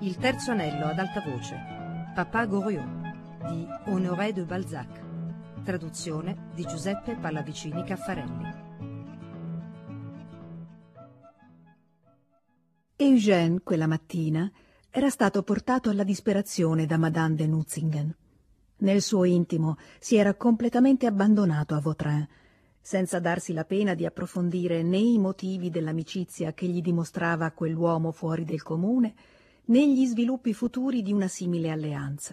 Il terzo anello ad alta voce, Papa Goriot, di Honoré de Balzac. Traduzione di Giuseppe Pallavicini Caffarelli. Eugène, quella mattina, era stato portato alla disperazione da Madame de Nucingen. Nel suo intimo si era completamente abbandonato a Vautrin, senza darsi la pena di approfondire né i motivi dell'amicizia che gli dimostrava quell'uomo fuori del comune, né gli sviluppi futuri di una simile alleanza.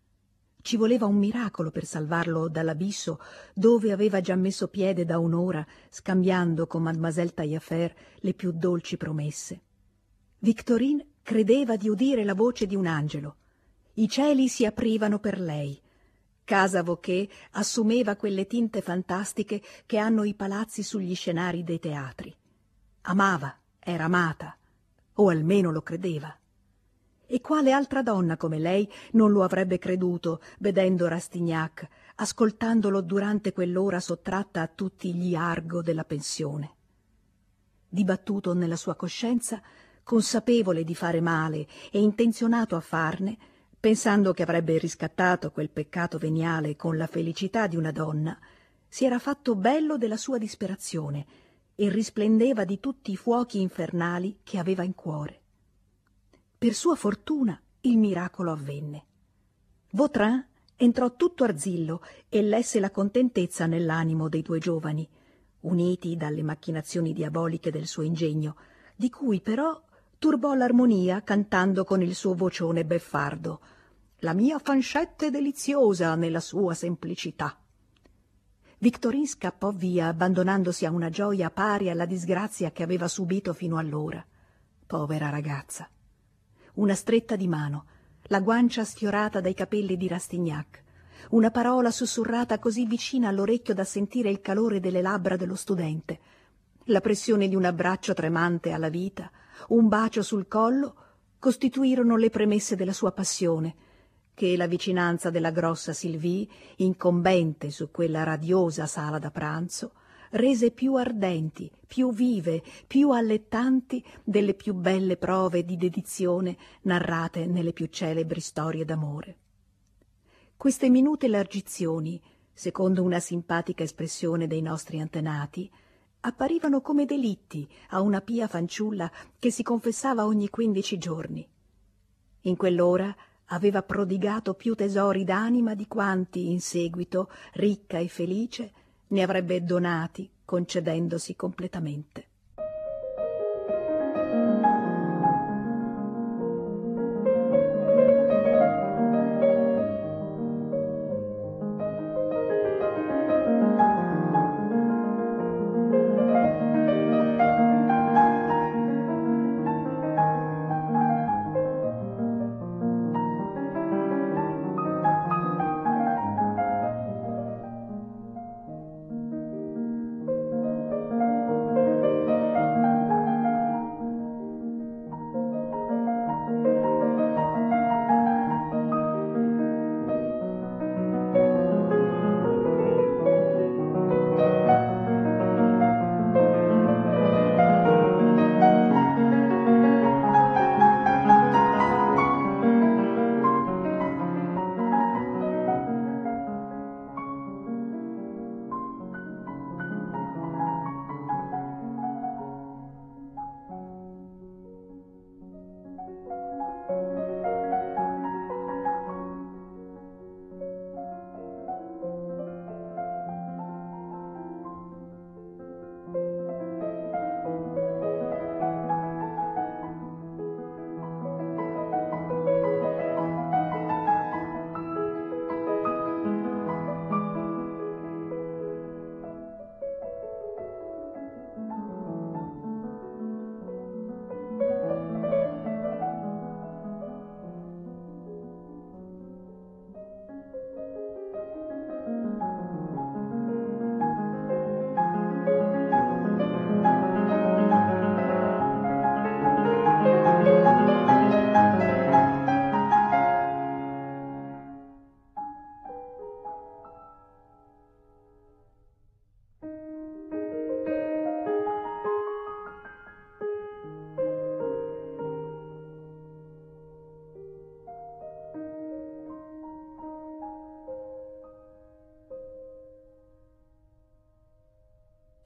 Ci voleva un miracolo per salvarlo dall'abisso dove aveva già messo piede da un'ora, scambiando con Mademoiselle Taillefer le più dolci promesse. Victorine credeva di udire la voce di un angelo. I cieli si aprivano per lei. Casa Vauquer assumeva quelle tinte fantastiche che hanno i palazzi sugli scenari dei teatri. Amava, era amata, o almeno lo credeva. E quale altra donna come lei non lo avrebbe creduto, vedendo Rastignac, ascoltandolo durante quell'ora sottratta a tutti gli argo della pensione. Dibattuto nella sua coscienza, consapevole di fare male e intenzionato a farne, pensando che avrebbe riscattato quel peccato veniale con la felicità di una donna, si era fatto bello della sua disperazione e risplendeva di tutti i fuochi infernali che aveva in cuore. Per sua fortuna il miracolo avvenne. Vautrin entrò tutto arzillo e lesse la contentezza nell'animo dei due giovani, uniti dalle macchinazioni diaboliche del suo ingegno, di cui però turbò l'armonia cantando con il suo vocione beffardo: «La mia fancietta è deliziosa nella sua semplicità». Victorine scappò via, abbandonandosi a una gioia pari alla disgrazia che aveva subito fino allora. Povera ragazza! Una stretta di mano, la guancia sfiorata dai capelli di Rastignac, una parola sussurrata così vicina all'orecchio da sentire il calore delle labbra dello studente, la pressione di un abbraccio tremante alla vita, un bacio sul collo, costituirono le premesse della sua passione, che la vicinanza della grossa Sylvie, incombente su quella radiosa sala da pranzo, rese più ardenti, più vive, più allettanti delle più belle prove di dedizione narrate nelle più celebri storie d'amore. Queste minute elargizioni, secondo una simpatica espressione dei nostri antenati, apparivano come delitti a una pia fanciulla che si confessava ogni 15 giorni. In quell'ora aveva prodigato più tesori d'anima di quanti, in seguito, ricca e felice, ne avrebbe donati, concedendosi completamente.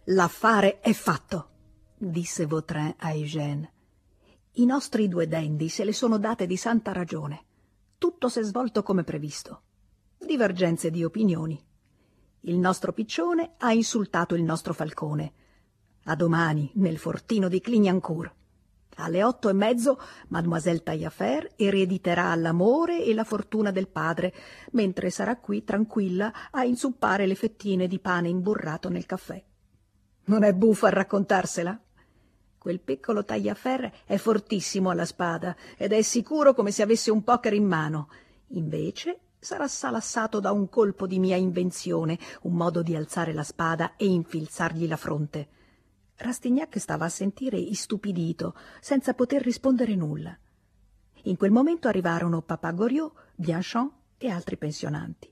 L'affare è fatto, disse Vautrin a Eugène. I nostri due dandy se le sono date di santa ragione. Tutto s'è svolto come previsto. Divergenze di opinioni. Il nostro piccione ha insultato il nostro falcone. A domani, nel fortino di Clignancourt. Alle 8:30 Mademoiselle Taillefer erediterà l'amore e la fortuna del padre, mentre sarà qui tranquilla a inzuppare le fettine di pane imburrato nel caffè. Non è buffa a raccontarsela? Quel piccolo Taillefer è fortissimo alla spada ed è sicuro come se avesse un poker in mano. Invece sarà salassato da un colpo di mia invenzione, un modo di alzare la spada e infilzargli la fronte. Rastignac stava a sentire istupidito, senza poter rispondere nulla. In quel momento arrivarono Papa Goriot, Bianchon e altri pensionanti.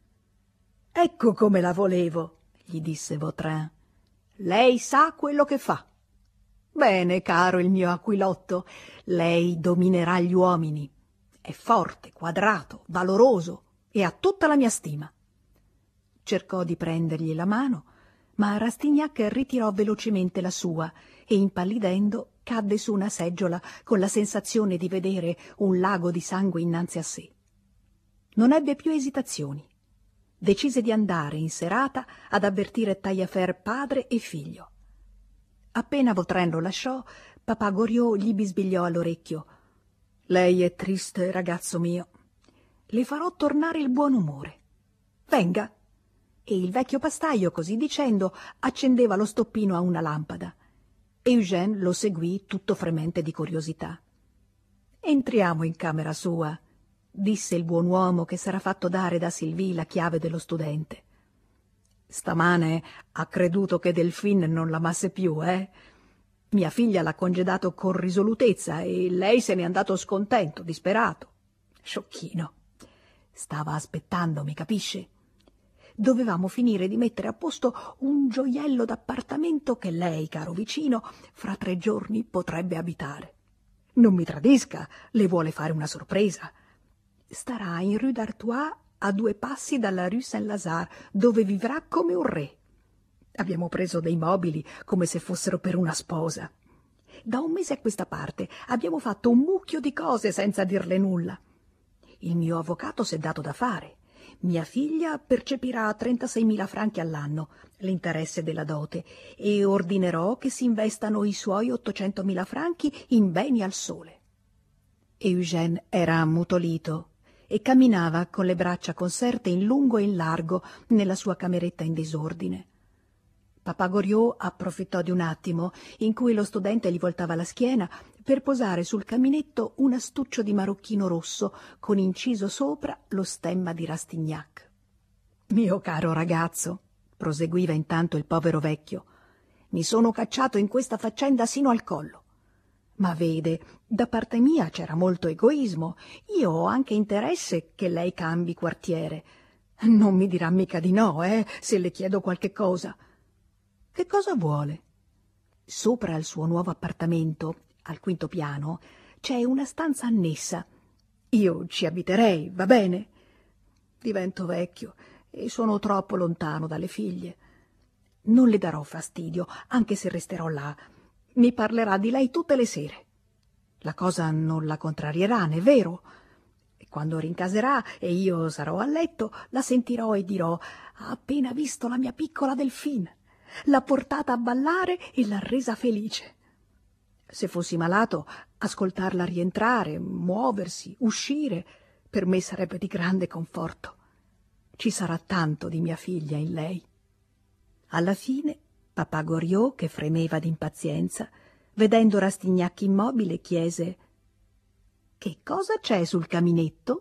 «Ecco come la volevo», gli disse Vautrin. «Lei sa quello che fa. Bene, caro il mio aquilotto, lei dominerà gli uomini. È forte, quadrato, valoroso e ha tutta la mia stima». Cercò di prendergli la mano, ma Rastignac ritirò velocemente la sua e, impallidendo, cadde su una seggiola con la sensazione di vedere un lago di sangue innanzi a sé. Non ebbe più esitazioni. Decise di andare in serata ad avvertire Taillefer padre e figlio. Appena Vautrin lo lasciò, Papa Goriot gli bisbigliò all'orecchio: «Lei è triste, ragazzo mio. Le farò tornare il buon umore. Venga». E il vecchio pastaio, così dicendo, accendeva lo stoppino a una lampada. Eugène lo seguì tutto fremente di curiosità. «Entriamo in camera sua», disse il buon uomo che s'era fatto dare da Sylvie la chiave dello studente. «Stamane ha creduto che Delphine non l'amasse più, eh? Mia figlia l'ha congedato con risolutezza e lei se n'è andato scontento, disperato. Sciocchino. Stava aspettando, mi capisce? Dovevamo finire di mettere a posto un gioiello d'appartamento che lei, caro vicino, fra 3 giorni potrebbe abitare. Non mi tradisca, le vuole fare una sorpresa. Starà in Rue d'Artois, a 2 passi dalla Rue Saint-Lazare, dove vivrà come un re. Abbiamo preso dei mobili come se fossero per una sposa. Da 1 mese a questa parte abbiamo fatto un mucchio di cose senza dirle nulla. Il mio avvocato s'è dato da fare. Mia figlia percepirà 36.000 franchi all'anno, l'interesse della dote, e ordinerò che si investano i suoi 800.000 franchi in beni al sole. Eugène era ammutolito e camminava con le braccia conserte in lungo e in largo nella sua cameretta in disordine. Papa Goriot approfittò di un attimo in cui lo studente gli voltava la schiena per posare sul caminetto un astuccio di marocchino rosso con inciso sopra lo stemma di Rastignac. «Mio caro ragazzo», proseguiva intanto il povero vecchio, «mi sono cacciato in questa faccenda sino al collo. Ma vede, da parte mia c'era molto egoismo. Io ho anche interesse che lei cambi quartiere. Non mi dirà mica di no, se le chiedo qualche cosa». «Che cosa vuole?» «Sopra il suo nuovo appartamento, al 5° piano, c'è una stanza annessa. Io ci abiterei, va bene? Divento vecchio e sono troppo lontano dalle figlie. Non le darò fastidio, anche se resterò là. Mi parlerà di lei tutte le sere. La cosa non la contrarierà, n'è vero? E quando rincaserà e io sarò a letto, la sentirò e dirò: ha appena visto la mia piccola Delphine. L'ha portata a ballare e l'ha resa felice. Se fossi malato, ascoltarla rientrare, muoversi, uscire, per me sarebbe di grande conforto. Ci sarà tanto di mia figlia in lei». Alla fine, Papa Goriot, che fremeva d'impazienza, vedendo Rastignac immobile, chiese: «Che cosa c'è sul caminetto?»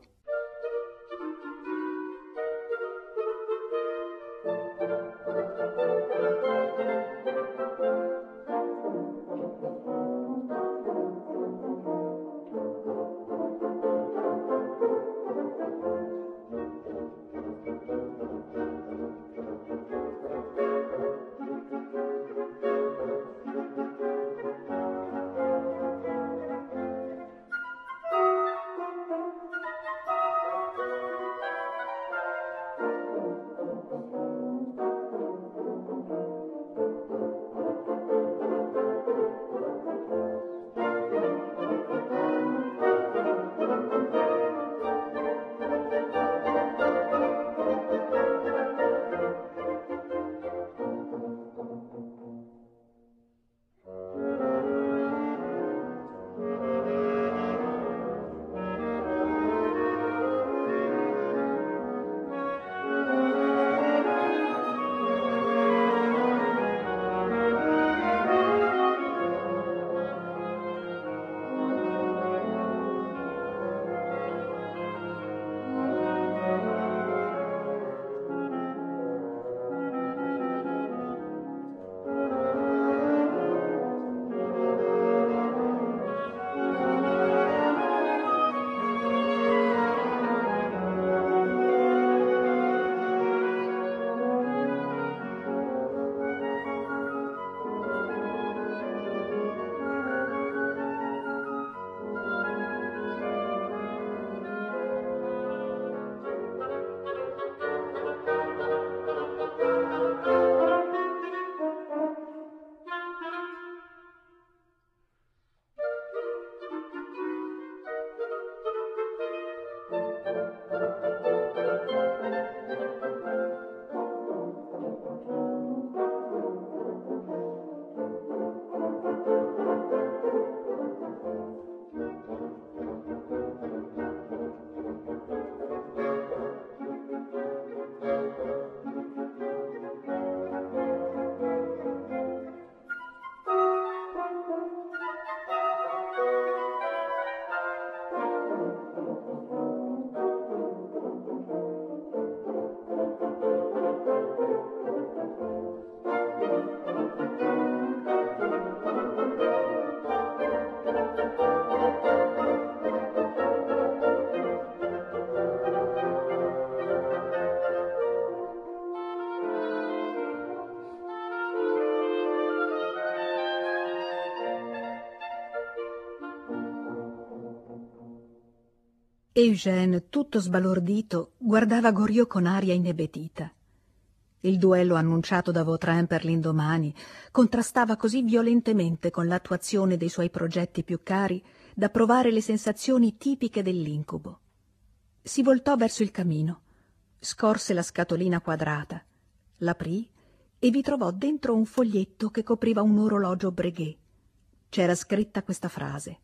Eugène, tutto sbalordito, guardava Goriot con aria inebetita. Il duello annunciato da Vautrin per l'indomani contrastava così violentemente con l'attuazione dei suoi progetti più cari da provare le sensazioni tipiche dell'incubo. Si voltò verso il camino, scorse la scatolina quadrata, l'aprì e vi trovò dentro un foglietto che copriva un orologio Breguet. C'era scritta questa frase: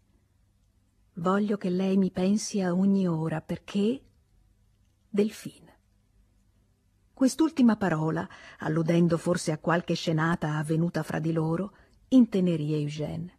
«Voglio che lei mi pensi a ogni ora perché...» Delphine. Quest'ultima parola, alludendo forse a qualche scenata avvenuta fra di loro, intenerì Eugène.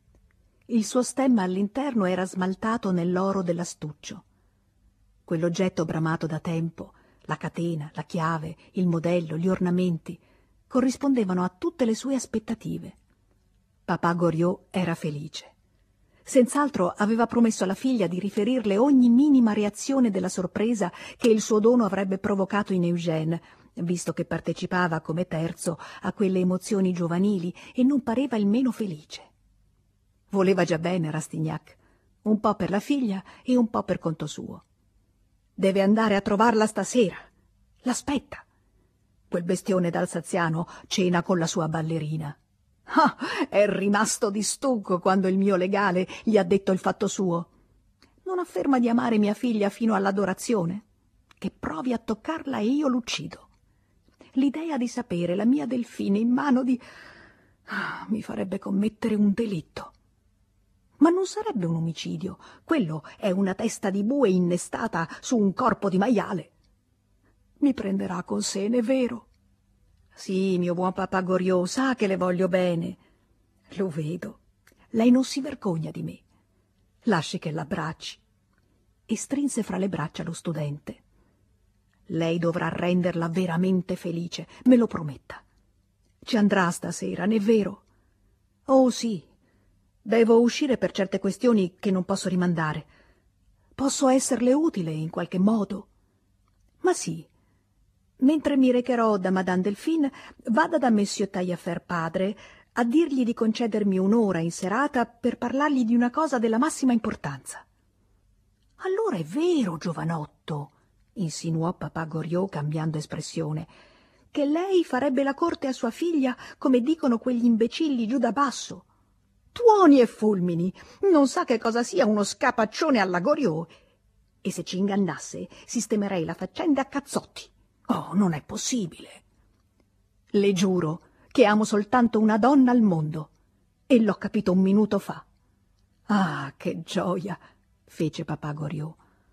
Il suo stemma all'interno era smaltato nell'oro dell'astuccio. Quell'oggetto bramato da tempo, la catena, la chiave, il modello, gli ornamenti, corrispondevano a tutte le sue aspettative. Papà Goriot era felice. Senz'altro aveva promesso alla figlia di riferirle ogni minima reazione della sorpresa che il suo dono avrebbe provocato in Eugène, visto che partecipava come terzo a quelle emozioni giovanili e non pareva il meno felice. Voleva già bene Rastignac, un po' per la figlia e un po' per conto suo. Deve andare a trovarla stasera. L'aspetta. Quel bestione d'alsaziano cena con la sua ballerina. Ah, è rimasto di stucco quando il mio legale gli ha detto il fatto suo. Non afferma di amare mia figlia fino all'adorazione? Che provi a toccarla e io l'uccido. L'idea di sapere la mia Delphine in mano di... mi farebbe commettere un delitto. Ma non sarebbe un omicidio. Quello è una testa di bue innestata su un corpo di maiale. Mi prenderà con sé, è vero? Sì, mio buon papà Goriot, sa che le voglio bene. Lo vedo. Lei non si vergogna di me. Lasci che l'abbracci. E strinse fra le braccia lo studente. Lei dovrà renderla veramente felice, me lo prometta. Ci andrà stasera, n'è vero? Oh sì, devo uscire per certe questioni che non posso rimandare. Posso esserle utile in qualche modo? Ma sì. Mentre mi recherò da Madame Delphine, vada da Monsieur Taillefer padre a dirgli di concedermi un'ora in serata per parlargli di una cosa della massima importanza. Allora è vero, giovanotto, insinuò papà Goriot cambiando espressione, che lei farebbe la corte a sua figlia come dicono quegli imbecilli giù da basso. Tuoni e fulmini, non sa che cosa sia uno scapaccione alla Goriot. E se ci ingannasse, sistemerei la faccenda a cazzotti. Oh, non è possibile. Le giuro che amo soltanto una donna al mondo e l'ho capito un minuto fa. Ah, che gioia, fece papà Goriot.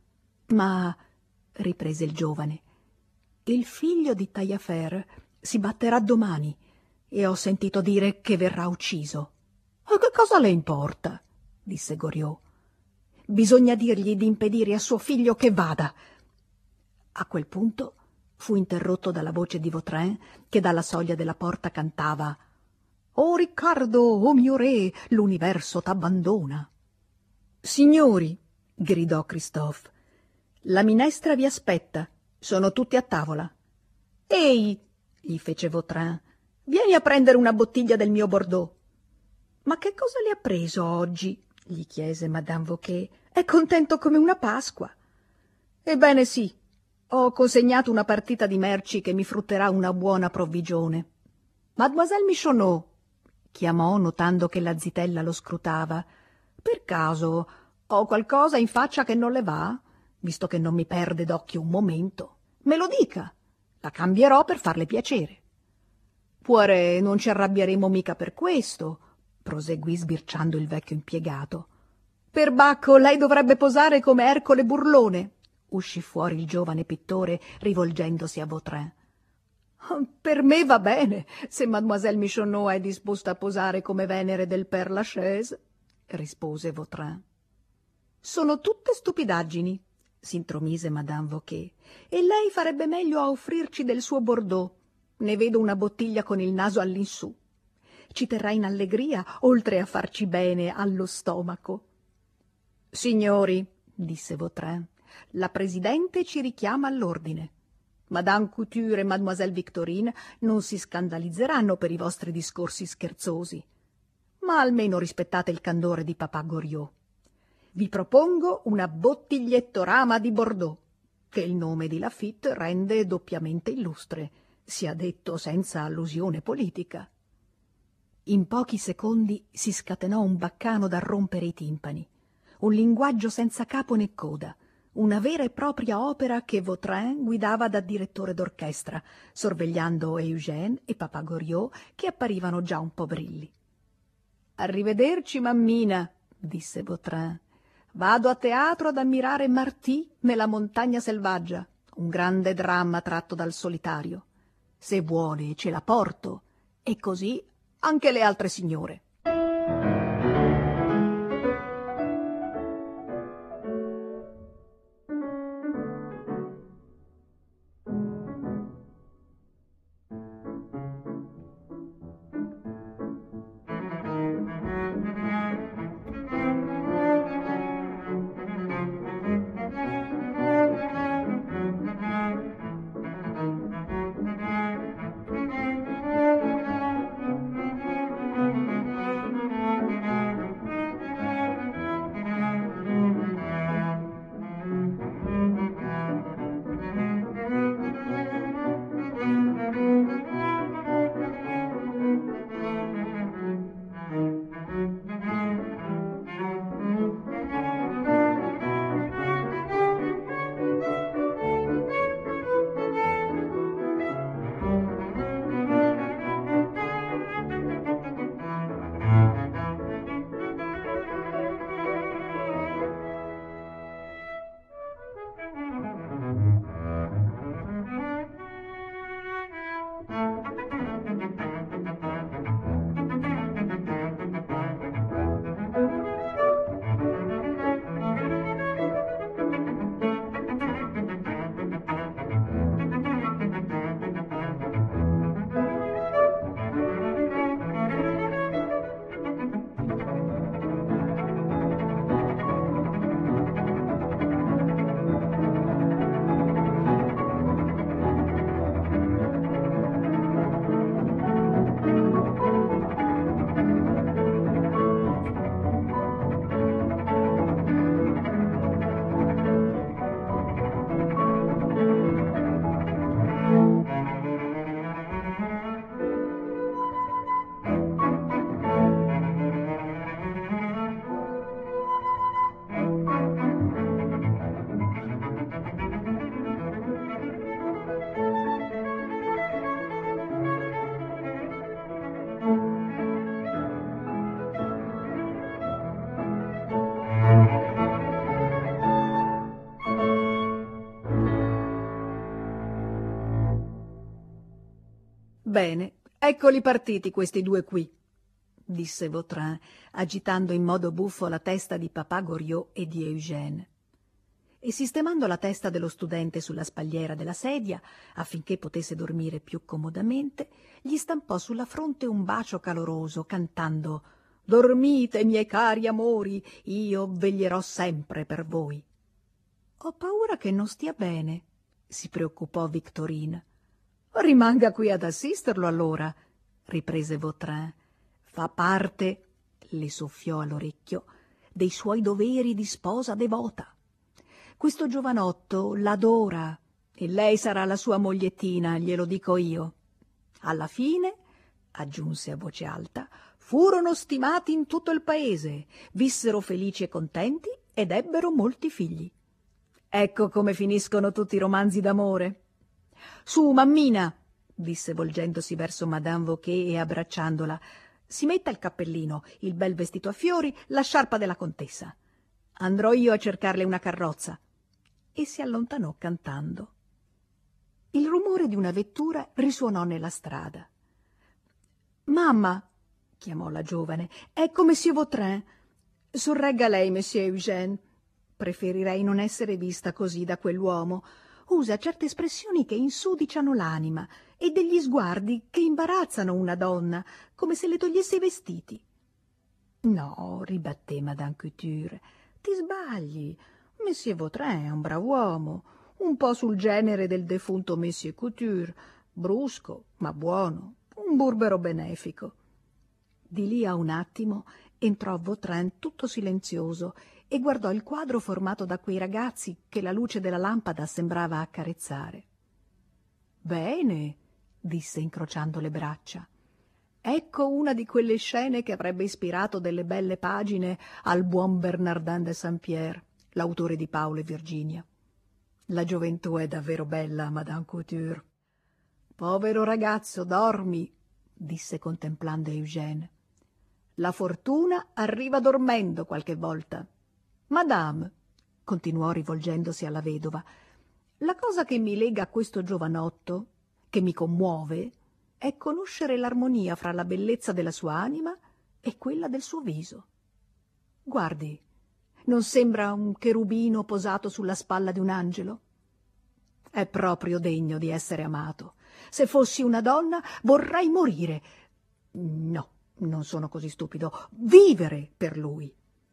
Ma, riprese il giovane, il figlio di Taillefer si batterà domani e ho sentito dire che verrà ucciso. E che cosa le importa? Disse Goriot. Bisogna dirgli di impedire a suo figlio che vada. A quel punto fu interrotto dalla voce di Vautrin che dalla soglia della porta cantava: «Oh Riccardo, oh mio re, l'universo t'abbandona». «Signori», gridò Christophe, «la minestra vi aspetta, sono tutti a tavola». «Ehi», gli fece Vautrin, «vieni a prendere una bottiglia del mio Bordeaux». «Ma che cosa le ha preso oggi?» gli chiese Madame Vauquet. «È contento come una Pasqua». «Ebbene sì, ho consegnato una partita di merci che mi frutterà una buona provvigione». «Mademoiselle Michonneau», chiamò notando che la zitella lo scrutava, «per caso ho qualcosa in faccia che non le va? Visto che non mi perde d'occhio un momento. Me lo dica, la cambierò per farle piacere». «Puore, non ci arrabbieremo mica per questo», proseguì sbirciando il vecchio impiegato. «Per Bacco lei dovrebbe posare come Ercole Burlone», uscì fuori il giovane pittore rivolgendosi a Vautrin. «Per me va bene, se mademoiselle Michonneau è disposta a posare come Venere del Père Lachaise», rispose Vautrin. «Sono tutte stupidaggini», s'intromise Madame Vauquet, «e lei farebbe meglio a offrirci del suo Bordeaux. Ne vedo una bottiglia con il naso all'insù. Ci terrà in allegria, oltre a farci bene allo stomaco». «Signori», disse Vautrin, «la Presidente ci richiama all'ordine. Madame Couture e Mademoiselle Victorine non si scandalizzeranno per i vostri discorsi scherzosi, ma almeno rispettate il candore di papà Goriot. vi propongo una bottigliettorama di Bordeaux, che il nome di Laffitte rende doppiamente illustre, sia detto senza allusione politica. In pochi secondi si scatenò un baccano da rompere i timpani, un linguaggio senza capo né coda, una vera e propria opera che Vautrin guidava da direttore d'orchestra, sorvegliando Eugène e Papa Goriot, che apparivano già un po' brilli. «Arrivederci, mammina», disse Vautrin. «Vado a teatro ad ammirare Marty nella Montagna Selvaggia, un grande dramma tratto dal Solitario. Se vuole ce la porto, e così anche le altre signore». «Bene, eccoli partiti questi due qui», disse Vautrin, agitando in modo buffo la testa di Papa Goriot e di Eugène. E sistemando la testa dello studente sulla spalliera della sedia, affinché potesse dormire più comodamente, gli stampò sulla fronte un bacio caloroso, cantando «Dormite, miei cari amori, io veglierò sempre per voi». «Ho paura che non stia bene», si preoccupò Victorine. «Rimanga qui ad assisterlo, allora», riprese Vautrin. «Fa parte», le soffiò all'orecchio, «dei suoi doveri di sposa devota. Questo giovanotto l'adora e lei sarà la sua mogliettina, glielo dico io. Alla fine», aggiunse a voce alta, «furono stimati in tutto il paese, vissero felici e contenti ed ebbero molti figli. Ecco come finiscono tutti i romanzi d'amore. Su, mammina», disse volgendosi verso Madame Wauquez e abbracciandola, «si metta il cappellino, il bel vestito a fiori, la sciarpa della contessa. Andrò io a cercarle una carrozza». E si allontanò cantando. Il rumore di una vettura risuonò nella strada. «Mamma», chiamò la giovane, «ecco Monsieur Vautrin. Sorregga lei, Monsieur Eugène. Preferirei non essere vista così da quell'uomo. Usa certe espressioni che insudiciano l'anima e degli sguardi che imbarazzano una donna, come se le togliesse i vestiti». «No», ribatté Madame Couture, «ti sbagli. Monsieur Vautrin è un brav'uomo, un po' sul genere del defunto Monsieur Couture, brusco ma buono, un burbero benefico». Di lì a un attimo entrò Vautrin tutto silenzioso e guardò il quadro formato da quei ragazzi che la luce della lampada sembrava accarezzare. «Bene», disse incrociando le braccia. «Ecco una di quelle scene che avrebbe ispirato delle belle pagine al buon Bernardin de Saint-Pierre, l'autore di Paolo e Virginia. La gioventù è davvero bella, Madame Couture». «Povero ragazzo, dormi», disse contemplando Eugène. «La fortuna arriva dormendo qualche volta. Madame», continuò rivolgendosi alla vedova, «la cosa che mi lega a questo giovanotto, che mi commuove, è conoscere l'armonia fra la bellezza della sua anima e quella del suo viso. Guardi, non sembra un cherubino posato sulla spalla di un angelo? È proprio degno di essere amato. Se fossi una donna vorrei morire. No, non sono così stupido. Vivere per lui».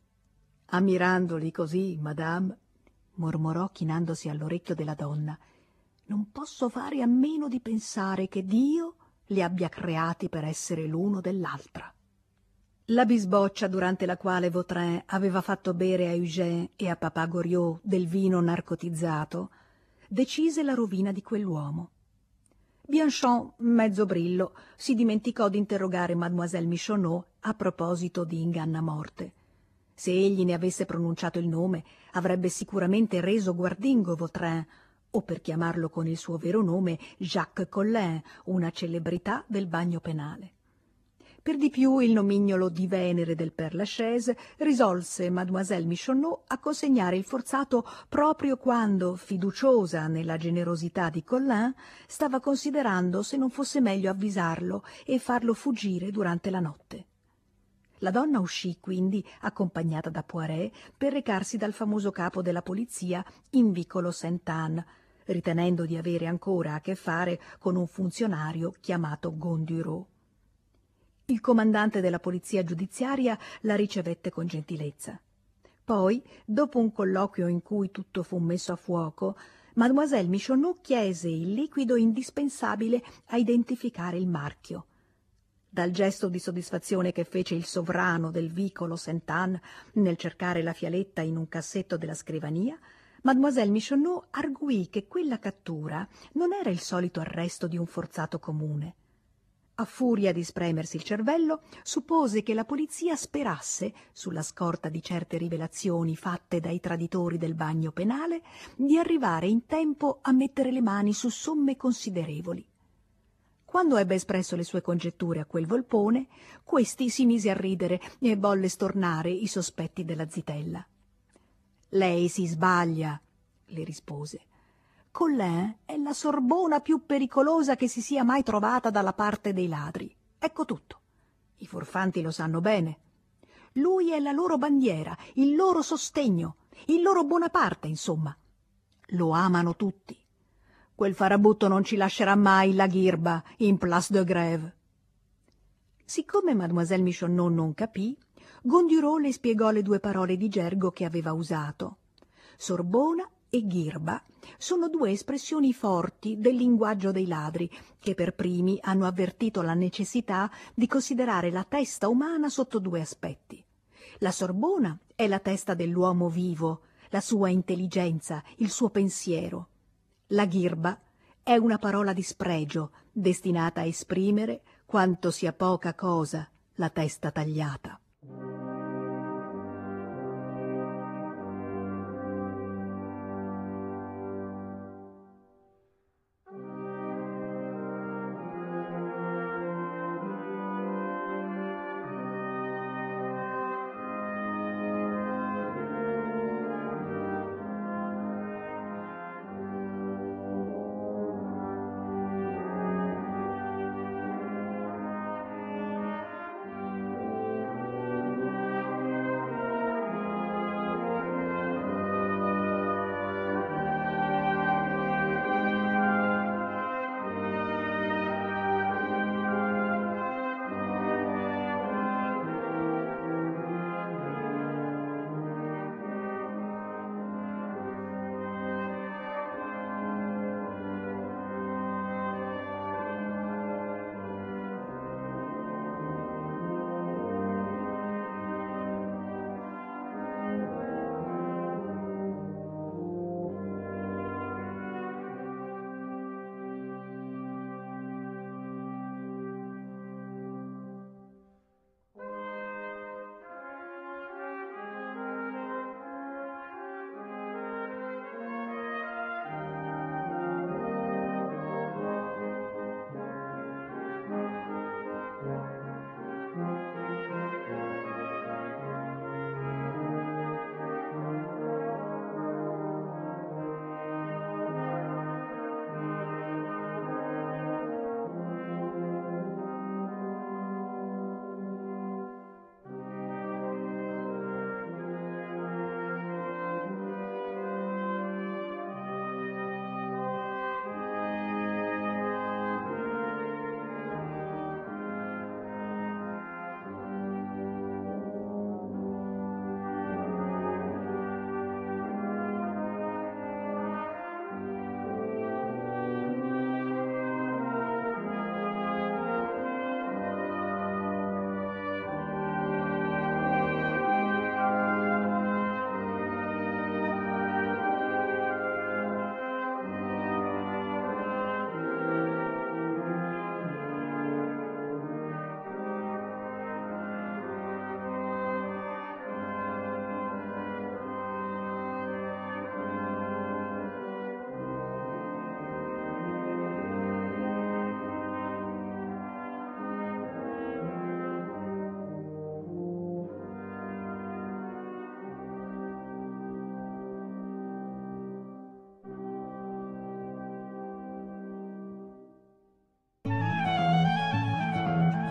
«Ammirandoli così, madame», mormorò chinandosi all'orecchio della donna, «non posso fare a meno di pensare che Dio li abbia creati per essere l'uno dell'altra». La bisboccia durante la quale Vautrin aveva fatto bere a Eugène e a papà Goriot del vino narcotizzato decise la rovina di quell'uomo. Bianchon, mezzo brillo, si dimenticò di interrogare mademoiselle Michonneau a proposito di Ingannamorte. Se egli ne avesse pronunciato il nome, avrebbe sicuramente reso guardingo Vautrin, o per chiamarlo con il suo vero nome, Jacques Collin, una celebrità del bagno penale. Per di più il nomignolo di Venere del Père Lachaise risolse mademoiselle Michonneau a consegnare il forzato proprio quando, fiduciosa nella generosità di Collin, stava considerando se non fosse meglio avvisarlo e farlo fuggire durante la notte. La donna uscì quindi, accompagnata da Poiret, per recarsi dal famoso capo della polizia in vicolo Sainte-Anne, ritenendo di avere ancora a che fare con un funzionario chiamato Gondureau. Il comandante della polizia giudiziaria la ricevette con gentilezza. Poi, dopo un colloquio in cui tutto fu messo a fuoco, mademoiselle Michonneau chiese il liquido indispensabile a identificare il marchio. Dal gesto di soddisfazione che fece il sovrano del vicolo Sainte-Anne nel cercare la fialetta in un cassetto della scrivania, mademoiselle Michonneau arguì che quella cattura non era il solito arresto di un forzato comune. A furia di spremersi il cervello, suppose che la polizia sperasse, sulla scorta di certe rivelazioni fatte dai traditori del bagno penale, di arrivare in tempo a mettere le mani su somme considerevoli. Quando ebbe espresso le sue congetture a quel volpone, questi si mise a ridere e volle stornare i sospetti della zitella. «Lei si sbaglia», le rispose. «Collin è la Sorbona più pericolosa che si sia mai trovata dalla parte dei ladri. Ecco tutto. I furfanti lo sanno bene. Lui è la loro bandiera, il loro sostegno, il loro Bonaparte, insomma. Lo amano tutti. Quel farabutto non ci lascerà mai la ghirba in Place de Grève». Siccome mademoiselle Michonneau non capì, Gondureau le spiegò le due parole di gergo che aveva usato. Sorbona e ghirba sono due espressioni forti del linguaggio dei ladri, che per primi hanno avvertito la necessità di considerare la testa umana sotto due aspetti. La Sorbona è la testa dell'uomo vivo, la sua intelligenza, il suo pensiero. La ghirba è una parola di spregio, destinata a esprimere quanto sia poca cosa la testa tagliata.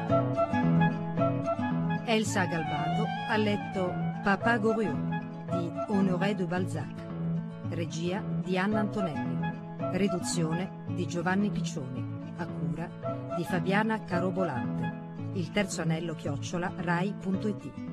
Elsa Galbato ha letto Papa Goriot di Honoré de Balzac, regia di Anna Antonelli, riduzione di Giovanni Piccioni, a cura di Fabiana Carobolante. Il terzo anello @rai.it